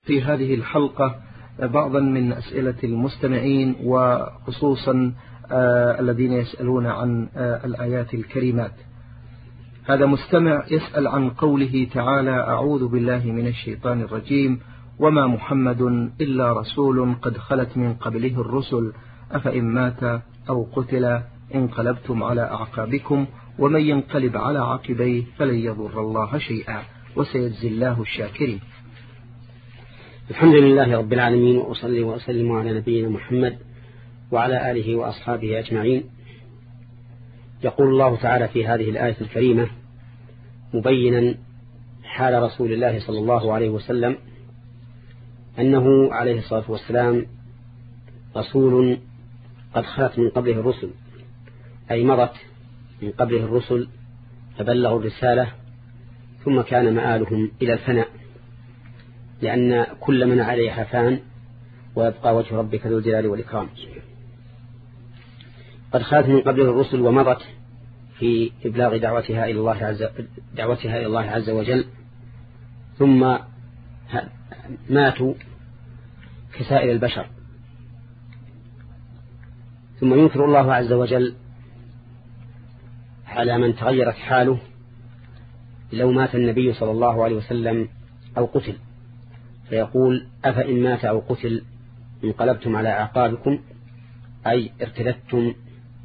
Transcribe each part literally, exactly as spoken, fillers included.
في هذه الحلقة بعضا من أسئلة المستمعين، وخصوصا آه الذين يسألون عن آه الآيات الكريمات. هذا مستمع يسأل عن قوله تعالى: أعوذ بالله من الشيطان الرجيم، وما محمد إلا رسول قد خلت من قبله الرسل أفإن مات أو قتل انقلبتم على أعقابكم ومن ينقلب على عقبيه فلن يضر الله شيئا وسيجزي الله الشاكرين. الحمد لله رب العالمين، وأصلي وأسلم على نبينا محمد وعلى آله وأصحابه أجمعين. يقول الله تعالى في هذه الآية الكريمة مبينا حال رسول الله صلى الله عليه وسلم أنه عليه الصلاة والسلام رسول قد خلت من قبله الرسل، أي مضت من قبله الرسل فبلغوا الرسالة ثم كان مآلهم إلى الفناء، لأن كل من عليها فان ويبقى وجه ربك ذو الجلال والإكرام. قد خلت من قبله الرسل ومضت في إبلاغ دعوتها إلى الله عز دعوتها إلى الله عز وجل، ثم ماتوا كسائر البشر. ثم ينكر الله عز وجل على من تغيرت حاله لو مات النبي صلى الله عليه وسلم أو قتل، فيقول: أفإن مات أو قتل انقلبتم على أعقابكم، أي ارتدتم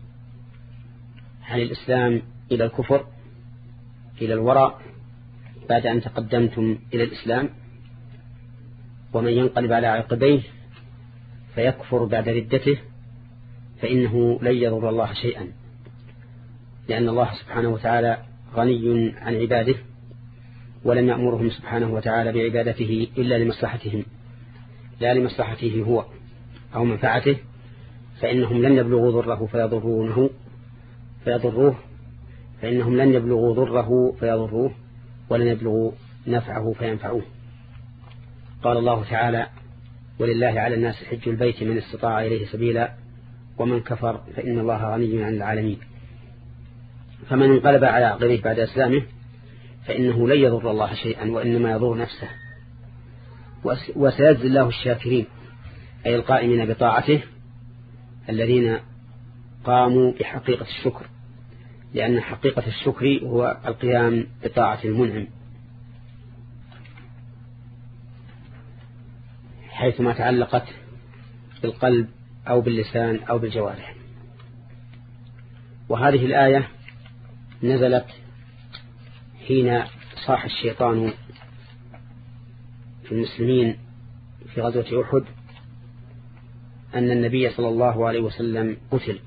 عن الإسلام إلى الكفر إلى الوراء بعد أن تقدمتم إلى الإسلام. ومن ينقلب على عقبيه فيكفر بعد ردته فإنه لن يضر الله شيئا، لأن الله سبحانه وتعالى غني عن عباده، ولم يأمرهم سبحانه وتعالى بعبادته إلا لمصلحتهم لا لمصلحته هو أو منفعته، فإنهم لن يبلغوا ضره فيضرونه فيضروه فإنهم لن يبلغوا ضره فيضروه ولن يبلغوا نفعه فينفعوه. قال الله تعالى: ولله على الناس حج البيت من استطاع إليه سبيلا ومن كفر فإن الله غني عن العالمين. فمن انقلب على عقبيه بعد إسلامه فإنه لن يضر الله شيئا وإنما يضر نفسه، وسيجزي الله الشاكرين، أي القائمين بطاعته الذين قاموا بحقيقة الشكر، لأن حقيقة الشكر هو القيام بطاعة المنعم حيثما تعلقت بالقلب أو باللسان أو بالجوارح. وهذه الآية نزلت حين صاح الشيطان في المسلمين في غزوة أحد أن النبي صلى الله عليه وسلم قتل،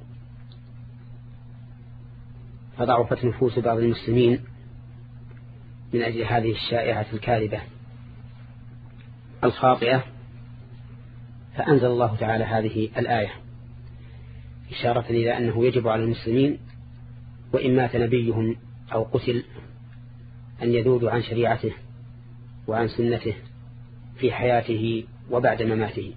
فضعفت نفوس بعض المسلمين من أجل هذه الشائعة الكاذبة الخاطئة، فأنزل الله تعالى هذه الآية إشارة إلى أنه يجب على المسلمين وإن مات نبيهم أو قتل أن يذودوا عن شريعته وعن سنته في حياته وبعد مماته.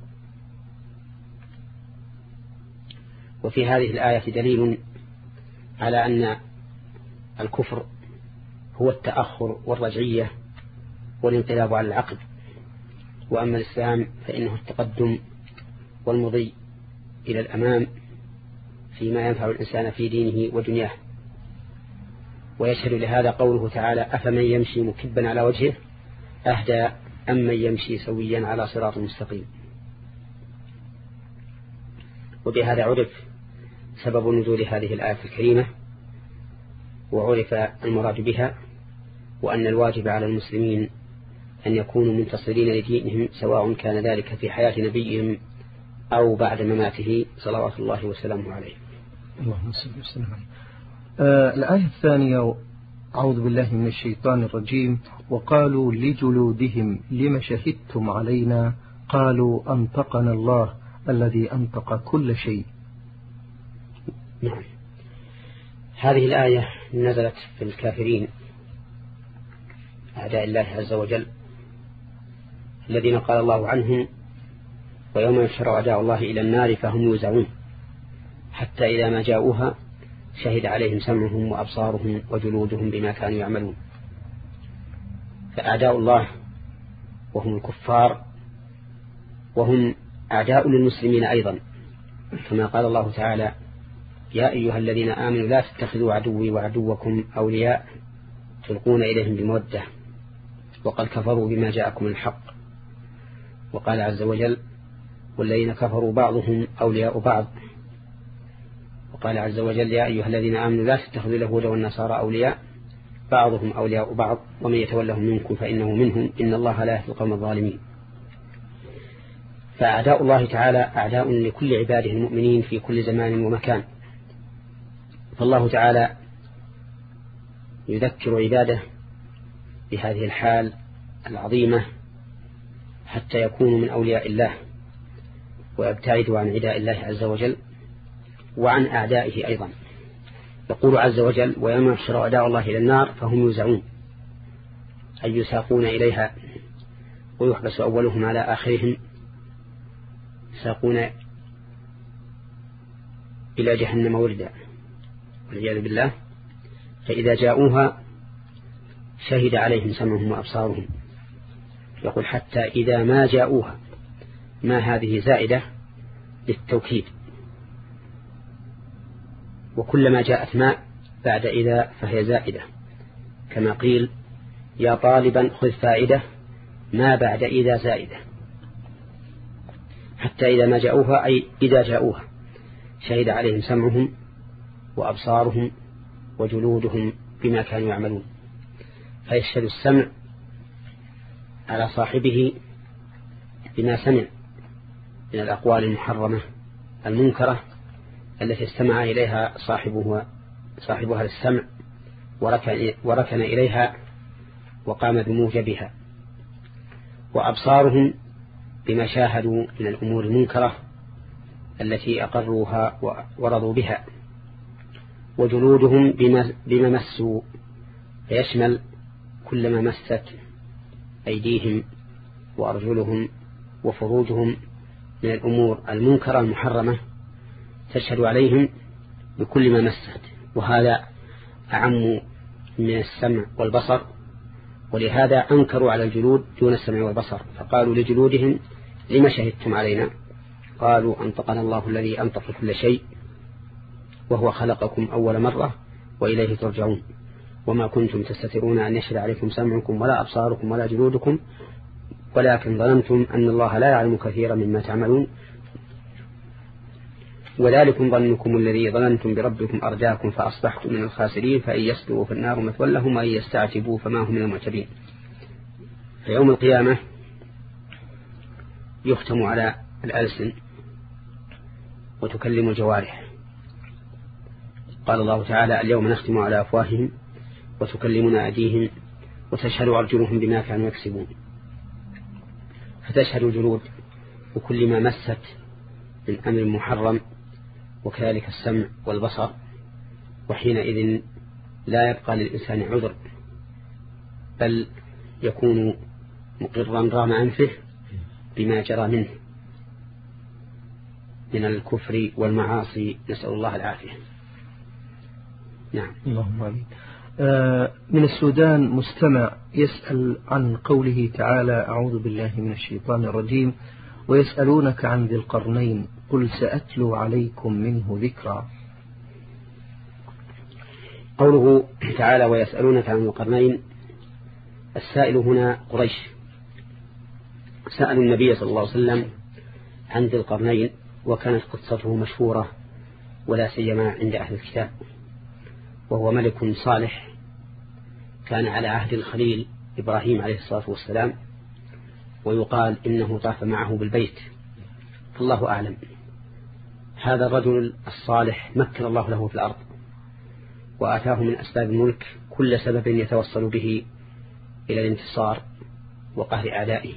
وفي هذه الآية دليل على أن الكفر هو التأخر والرجعية والانقلاب على العقل، وأما الإسلام فإنه التقدم والمضي إلى الأمام فيما ينفع الإنسان في دينه ودنياه. ويشهد لهذا قوله تعالى: أفمن يمشي مكبا على وجهه أهدى أم من يمشي سويا على صراط مستقيم. وبهذا عرف سبب نزول هذه الآية الكريمة، وعرف المراد بها، وأن الواجب على المسلمين أن يكونوا منتصرين لدينهم سواء كان ذلك في حياة نبيهم أو بعد مماته صلوات الله وسلامه عليه. اللهم صل وسلم عليه. آه الآية الثانية: أعوذ بالله من الشيطان الرجيم، وقالوا لجلودهم لم شهدتم علينا قالوا أنطقنا الله الذي أنطق كل شيء. نعم، هذه الآية نزلت في الكافرين أعداء الله عز وجل الذين قال الله عنهم: ويوم يحشر أعداء الله إلى النار فهم يوزعون حتى إذا ما جاءوها شهد عليهم سمعهم وأبصارهم وجلودهم بما كانوا يعملون. فأعداء الله وهم الكفار، وهم أعداء للمسلمين أيضا، كما قال الله تعالى: يا أيها الذين آمنوا لا تتخذوا عدوي وعدوكم أولياء تلقون إليهم بمودة وقد كفروا بما جاءكم الحق. وقال عز وجل: والذين كفروا بعضهم أولياء بعض. وقال عز وجل: يا أيها الذين آمنوا لا تتخذوا اليهود والنصارى أولياء بعضهم أولياء بعض ومن يتولهم منكم فإنه منهم إن الله لا يهدي القوم الظالمين. فأعداء الله تعالى أعداء لكل عباده المؤمنين في كل زمان ومكان، فالله تعالى يذكر عباده بهذه الحال العظيمة حتى يكونوا من أولياء الله ويبتعدوا عن عداء الله عز وجل وعن أعدائه أيضا. يقول عز وجل: ويوم يحشر أعداء الله إلى النار فهم يوزعون، أي يساقون إليها ويحبس أولهم على آخرهم، يساقون إلى جهنم وردا والعياذ بالله. فإذا جاءوها شهد عليهم سمعهم وأبصارهم. يقول: حتى إذا ما جاءوها، ما هذه زائدة للتوكيد، وكلما جاءت ما بعد إذا فهي زائدة، كما قيل: يا طالبا خذ فائدة ما بعد إذا زائدة. حتى إذا ما جاءوها أي إذا جاءوها شهد عليهم سمعهم وأبصارهم وجلودهم بما كانوا يعملون. فيشهد السمع على صاحبه بما سمع من الأقوال المحرمة المنكرة التي استمع إليها صاحبها صاحبها للسمع وركن, وركن إليها وقام بموجبها. وأبصارهم بما شاهدوا من الأمور المنكرة التي أقروها ورضوا بها. وجلودهم بما, بما مسوا، فيشمل كل ما مست أيديهم وأرجلهم وفروجهم من الأمور المنكرة المحرمة، تشهد عليهم بكل ما مست، وهذا أعم من السمع والبصر. ولهذا أنكروا على الجلود دون السمع والبصر، فقالوا لجلودهم: لما شهدتم علينا؟ قالوا: أنطقنا الله الذي أنطق كل شيء وهو خلقكم أول مرة وإليه ترجعون، وما كنتم تستترون أن يشهد عليكم سمعكم ولا أبصاركم ولا جلودكم ولكن ظننتم أن الله لا يعلم كثيرا مما تعملون، وذلكم ظنكم الذي ظننتم بربكم أرداكم فأصبحتم من الخاسرين، فإن يسلوا في النار مثوى لهم وإن يستعتبوا فما هم من المعتبين. في يوم القيامة يختم على الألسن وتكلم الجوارح. قال الله تعالى: اليوم نختم على أفواههم وتكلمنا أيديهم وتشهد أرجلهم بما كانوا يكسبون. فتشهد الجلود وكل ما مست من أمر محرم، وكذلك السمع والبصر، وحينئذ لا يبقى للإنسان عذر، بل يكون مقرا رام أنفه بما جرى منه من الكفر والمعاصي، نسأل الله العافية. نعم. اللهم آمين. من السودان مستمع يسأل عن قوله تعالى: أعوذ بالله من الشيطان الرجيم: ويسألونك عن ذي القرنين قل سأتلو عليكم منه ذكرا. قوله تعالى: ويسألونك عن ذي القرنين، السائل هنا قريش سألوا النبي صلى الله عليه وسلم عن ذي القرنين، وكانت قصته مشهورة ولا سيما عند أهل الكتاب، وهو ملك صالح كان على عهد الخليل إبراهيم عليه الصلاة والسلام، ويقال إنه طاف معه بالبيت، فالله أعلم. هذا الرجل الصالح مكن الله له في الأرض، وآتاه من أسباب الملك كل سبب يتوصل به إلى الانتصار وقهر أعدائه،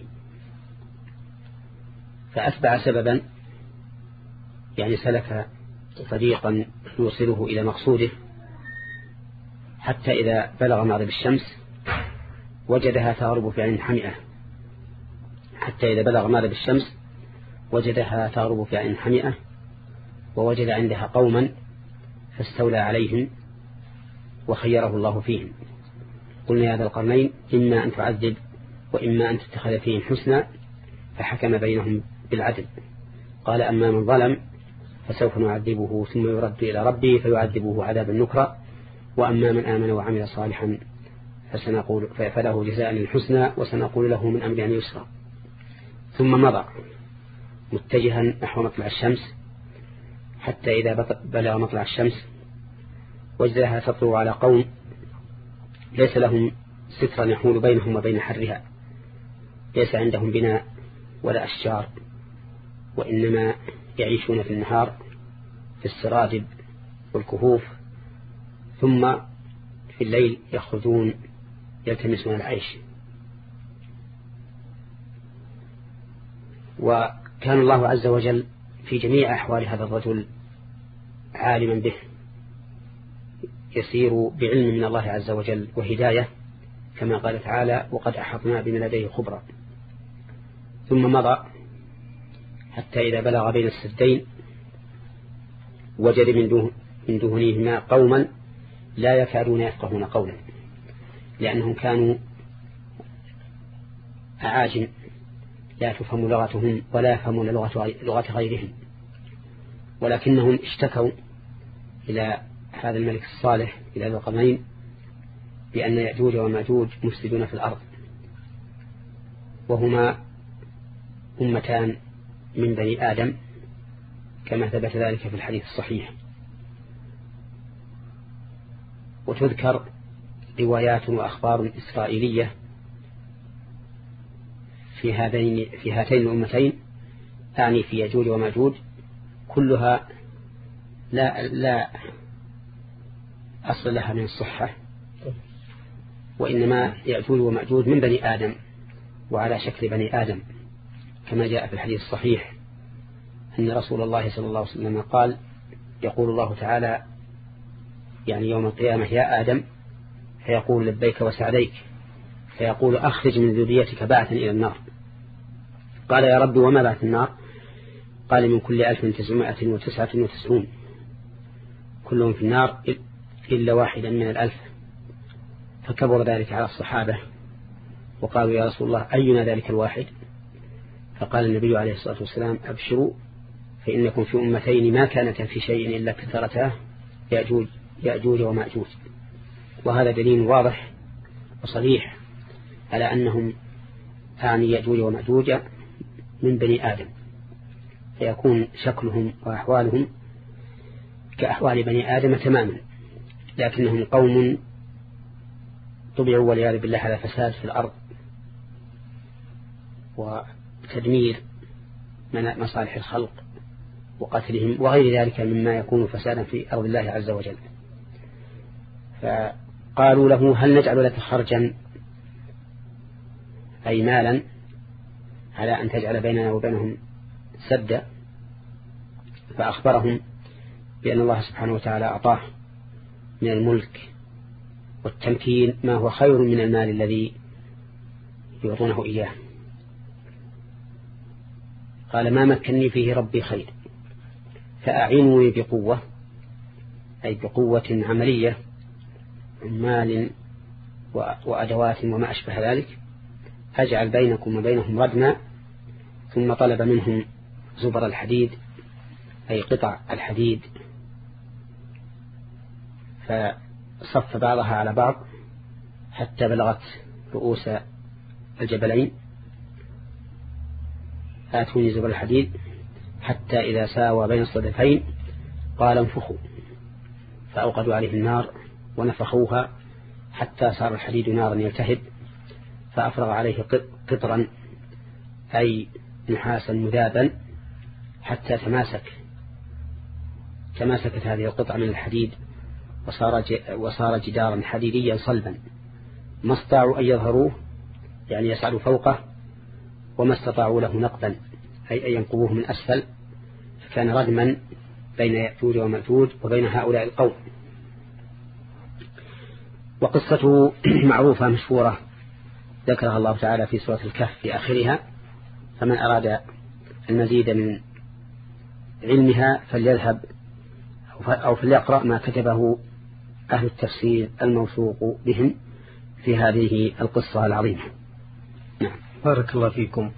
فأتبع سببا، يعني سلك طريقا يوصله إلى مقصوده، حتى إذا بلغ مغرب الشمس وجدها تغرب في عين حمئة حتى إذا بلغ مغرب الشمس وجدها تغرب في عين حمئة ووجد عندها قوما فاستولى عليهم وخيره الله فيهم. قلنا يا ذا القرنين: إما أن تعذب وإما أن تتخذ فيهم حسنا فحكم بينهم بالعدل. قال أما من ظلم فسوف نعذبه ثم يرد إلى ربه فيعذبه عذابا نكرا، وأما من آمن وعمل صالحا فسنقول فله جزاء الحسنى وسنقول له من أمرنا يسرا. ثم مضى متجها نحو مطلع الشمس حتى إذا بلغ مطلع الشمس وجدها تطلع على قوم ليس لهم سترا يحول بينهم وبين حرها، ليس عندهم بناء ولا أشجار، وإنما يعيشون في النهار في السرادب والكهوف، ثم في الليل يخرجون يلتمسون العيش. وكان الله عز وجل في جميع أحوال هذا الرجل عالما به، يسير بعلم من الله عز وجل وهداية، كما قال تعالى وقد أحطنا بما لديه خبرا. ثم مضى حتى إذا بلغ بين السدين وجد من دهنهما قوما لا يكادون يفقهون قولا، لأنهم كانوا أعاجم لا تفهم لغتهم ولا يفهمون لغة غيرهم، ولكنهم اشتكوا إلى هذا الملك الصالح إلى ذي القرنين بأن يأجوج ومأجوج مفسدون في الأرض، وهما أمتان من بني آدم كما ثبت ذلك في الحديث الصحيح. وتذكر روايات وأخبار إسرائيلية في هذين في هاتين الأمتين، أعني في يأجوج ومأجوج، كلها لا لا أصل لها من الصحة، وإنما يأجوج ومأجوج من بني آدم وعلى شكل بني آدم، كما جاء في الحديث الصحيح أن رسول الله صلى الله عليه وسلم قال يقول الله تعالى يعني يوم القيامة يا آدم، فيقول لبيك وسعديك، فيقول أخرج من ذريتك بعثا إلى النار. قال يا رب وما بعث النار؟ قال من كل ألف تسعمائة وتسعة وتسعون كلهم في النار إلا واحدا من الألف. فكبر ذلك على الصحابة وقالوا يا رسول الله أينا ذلك الواحد؟ فقال النبي عليه الصلاة والسلام أبشروا فإنكم في أمتين ما كانت في شيء إلا كثرتها يأجوج, يأجوج ومأجوج. وهذا دليل واضح وصريح على أنهم أعني يأجوج ومأجوج من بني آدم، فيكون شكلهم وأحوالهم كأحوال بني آدم تماما، لكنهم قوم طبعوا والعياذ بالله على فساد في الأرض وتدمير مصالح الخلق وقتلهم وغير ذلك مما يكون فسادا في أرض الله عز وجل. فقالوا له هل نجعل لك خرجا أي مالا على أن تجعل بيننا وبينهم سدا؟ فأخبرهم بأن الله سبحانه وتعالى أعطاه من الملك والتمكين ما هو خير من المال الذي يعطونه إياه. قال ما مكنني فيه ربي خير فأعينوني بقوة، أي بقوة عملية مال وأدوات وما أشبه ذلك، أجعل بينكم وبينهم ردما. ثم طلب منهم زبر الحديد أي قطع الحديد، فصف بعضها على بعض حتى بلغت رؤوس الجبلين. آتوني زبر الحديد حتى إذا ساوى بين الصدفين قال انفخوا، فأوقدوا عليه النار ونفخوها حتى صار الحديد نارا يلتهب، فأفرغ عليه قطرا أي نحاسا مذابا حتى تماسك تماسكت هذه القطعة من الحديد وصار وصار جدارا حديديا صلبا، ما استطاعوا أن يظهروه يعني يصعدوا فوقه، وما استطاعوا له نقبا أي أن ينقبوه من أسفل، فكان ردما بين يأجوج ومأجوج وبين هؤلاء القوم. وقصته معروفة مشهورة ذكرها الله تعالى في سورة الكهف في آخرها، فمن أراد المزيد من علمها فليذهب أو فليقرأ ما كتبه أهل التفسير الموثوق بهم في هذه القصة العظيمة. نعم. بارك الله فيكم.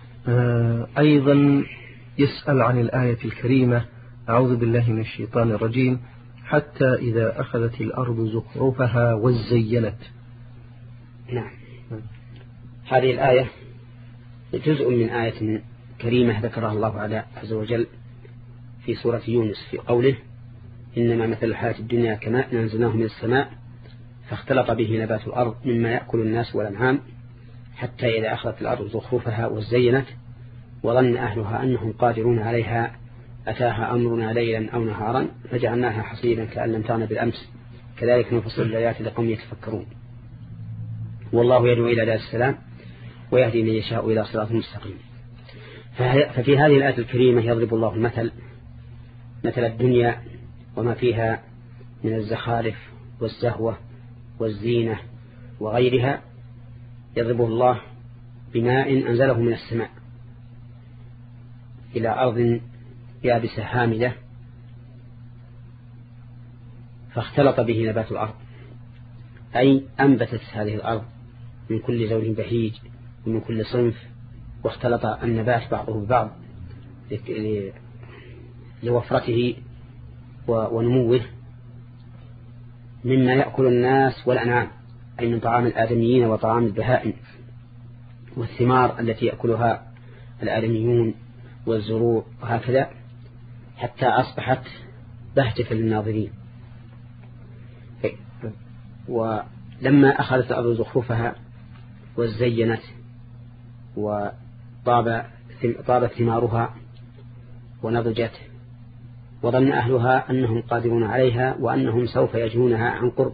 أيضا يسأل عن الآية الكريمة: أعوذ بالله من الشيطان الرجيم، حتى إذا أخذت الأرض زخرفها وزينت. نعم. هذه الآية جزء من آية كريمة ذكرها الله عز وجل في سورة يونس في قوله: إنما مثل الحياة الدنيا كماء أنزلناه من السماء فاختلط به نبات الأرض مما يأكل الناس والأنعام حتى إذا أخذت الأرض زخرفها وزينت وظن أهلها أنهم قادرون عليها أتاها أمرنا ليلا أو نهارا فجعلناها حصيدا كأن لم تغن بالأمس كذلك نفصل الآيات لقوم يتفكرون. والله يدعو إلى دار السلام ويهدي من يشاء إلى صراط مستقيم. ففي هذه الآية الكريمة يضرب الله المثل مثل الدنيا وما فيها من الزخارف والزهوة والزينة وغيرها، يضربه الله بماء أنزله من السماء إلى أرض يابسة هامدة فاختلط به نبات الأرض، أي أنبتت هذه الأرض من كل زوج بهيج ومن كل صنف، واختلط النبات بعضه ببعض لوفرته ونموه مما يأكل الناس والأنعام، أي من طعام الآدميين وطعام البهائم والثمار التي يأكلها الآدميون والزروع وهكذا، حتى أصبحت بهجة للناظرين. ولما أخذت الأرض زخرفها وزينت وطاب طابت ثمارها ونضجت وظن أهلها أنهم قادرون عليها وأنهم سوف يجنونها عن قرب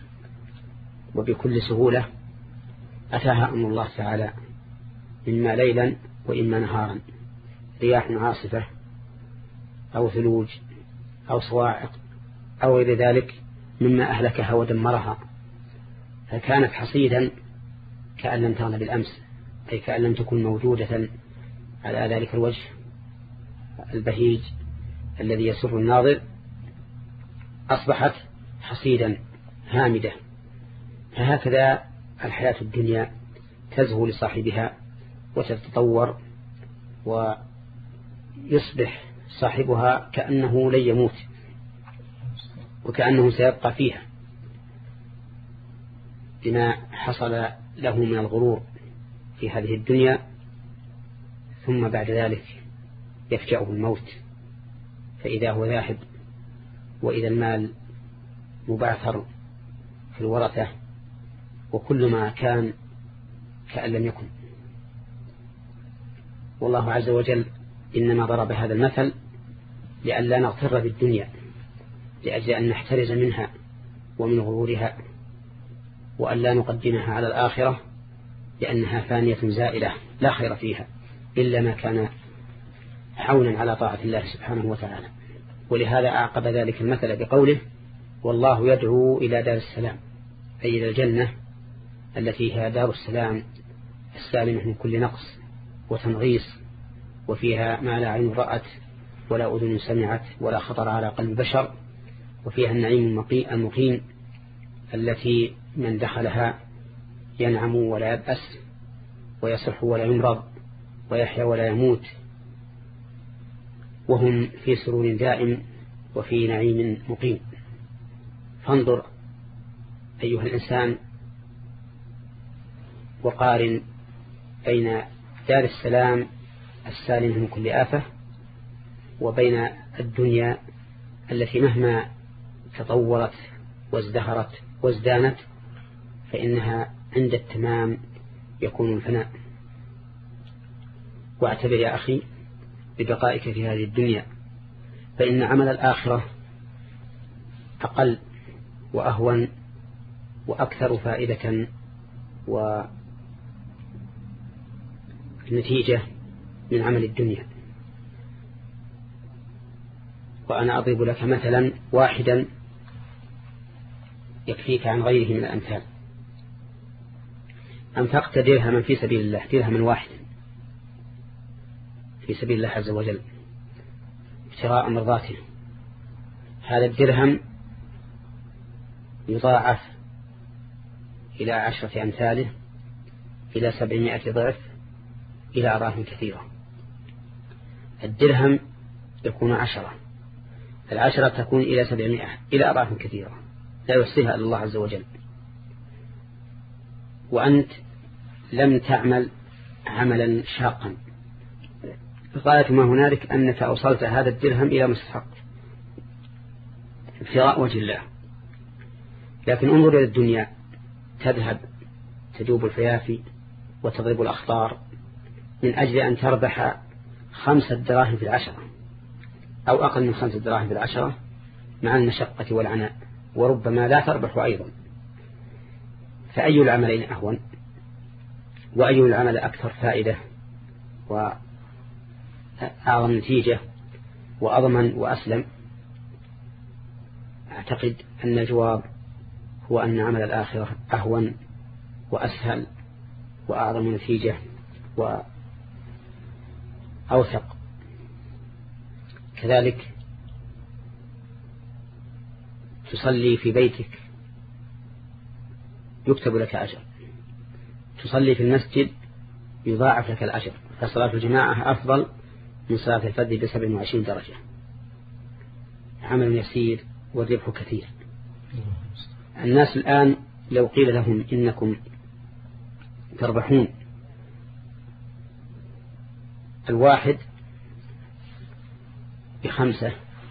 وبكل سهولة، أتاها أمر الله تعالى إما ليلا وإما نهارا، رياح عاصفة أو ثلوج أو صواعق أو غير ذلك مما أهلكها ودمرها، فكانت حصيدا كأن لم تغن بالأمس، أي كأن لم تكن موجودة على ذلك الوجه البهيج الذي يسر الناظر، أصبحت حصيدا هامدة. فهكذا الحياة الدنيا تزهو لصاحبها وتتطور ويصبح صاحبها كأنه لن يموت وكأنه سيبقى فيها بما حصل له من الغرور في هذه الدنيا، ثم بعد ذلك يفجأه الموت فإذا هو ذاهب، وإذا المال مبعثر في الورثة وكل ما كان كأن لم يكن. والله عز وجل إنما ضرب هذا المثل لئلا نغتر بالدنيا، لأجل أن نحترز منها ومن غرورها، وأن لا نقدمها على الآخرة لأنها فانية زائلة لا خير فيها إلا ما كان حولا على طاعة الله سبحانه وتعالى. ولهذا أعقب ذلك المثل بقوله: والله يدعو إلى دار السلام، أي إلى الجنة التي هي دار السلام السالمة من كل نقص وتنغيص، وفيها ما لا عين رأت ولا أذن سمعت ولا خطر على قلب بشر، وفيها النعيم المقيم التي من دخلها ينعم ولا يبأس ويصح ولا يمرض ويحيا ولا يموت، وهم في سرور دائم وفي نعيم مقيم. فانظر أيها الإنسان وقارن بين دار السلام السالم من كل آفة وبين الدنيا التي مهما تطورت وازدهرت وازدانت فإنها عند التمام يكون الفناء. واعتبر يا أخي ببقائك في هذه الدنيا، فإن عمل الآخرة أقل وأهون وأكثر فائدة ونتيجة من عمل الدنيا. وأنا أضرب لك مثلا واحدا يكفيك عن غيره من الأمثال. أنفقت درهما في سبيل الله، درهما واحدا في سبيل الله عز وجل ابتغاء مرضاته، هذا الدرهم يضاعف إلى عشرة أمثاله إلى سبعمائة ضعف إلى أضعاف كثيرة. الدرهم يكون عشرة، العشرة تكون إلى سبعمائة إلى أضعاف كثيرة لا يحصيها إلا الله عز وجل. وأنت لم تعمل عملا شاقا، غاية ما هنالك أنك أوصلت هذا الدرهم إلى مستحق ابتغاء وجه الله. لكن انظر إلى الدنيا، تذهب تجوب الفيافي وتضرب الأخطار من أجل أن تربح خمسة دراهم في العشرة أو أقل من خمسة دراهم في العشرة مع المشقة والعناء، وربما لا تربح أيضا. فأي العملين أهون؟ وأي العمل أكثر فائدة وأعظم نتيجة وأضمن وأسلم؟ أعتقد أن الجواب هو أن عمل الآخرة أهون وأسهل وأعظم نتيجة وأوثق. كذلك تصلي في بيتك يكتب لك أجر، تصلي في المسجد يضاعف لك الأجر، فصلاة الجماعة أفضل من صلاة الفرد بسبع وعشرين درجة. عمل يسير والربح كثير. الناس الآن لو قيل لهم إنكم تربحون الواحد بخمسة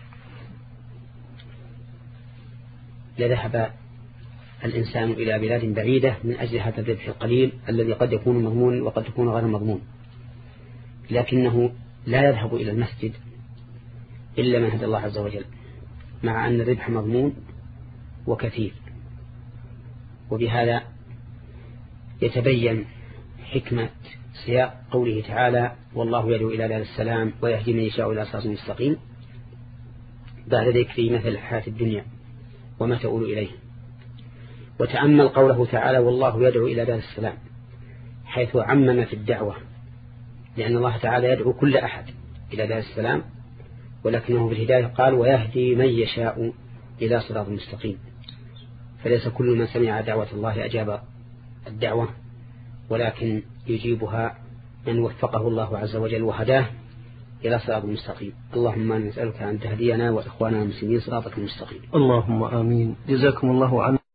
لذهب الإنسان إلى بلاد بعيدة من أجل هذا الربح القليل الذي قد يكون مضمون وقد يكون غير مضمون. لكنه لا يذهب إلى المسجد إلا من هدى الله عز وجل، مع أن الربح مضمون وكثير. وبهذا يتبين حكمة سياق قوله تعالى: والله يدعو إلى دار السلام ويهدي من يشاء إلى صراط مستقيم، بعد ذكر مثل الحياة الدنيا وما تؤول إليه. وتأمل قوله تعالى: والله يدعو إلى دار السلام، حيث عمم في الدعوة، لأن الله تعالى يدعو كل أحد إلى دار السلام، ولكنه في الهداية قال: ويهدي من يشاء إلى صراط مستقيم. فليس كل من سمع دعوة الله أجاب الدعوة، ولكن يجيبها من وفقه الله عز وجل وهداه إلى صراط مستقيم. اللهم نسألك أن تهدينا وإخواننا المسلمين صراطك المستقيم. اللهم آمين. جزاكم الله عنه.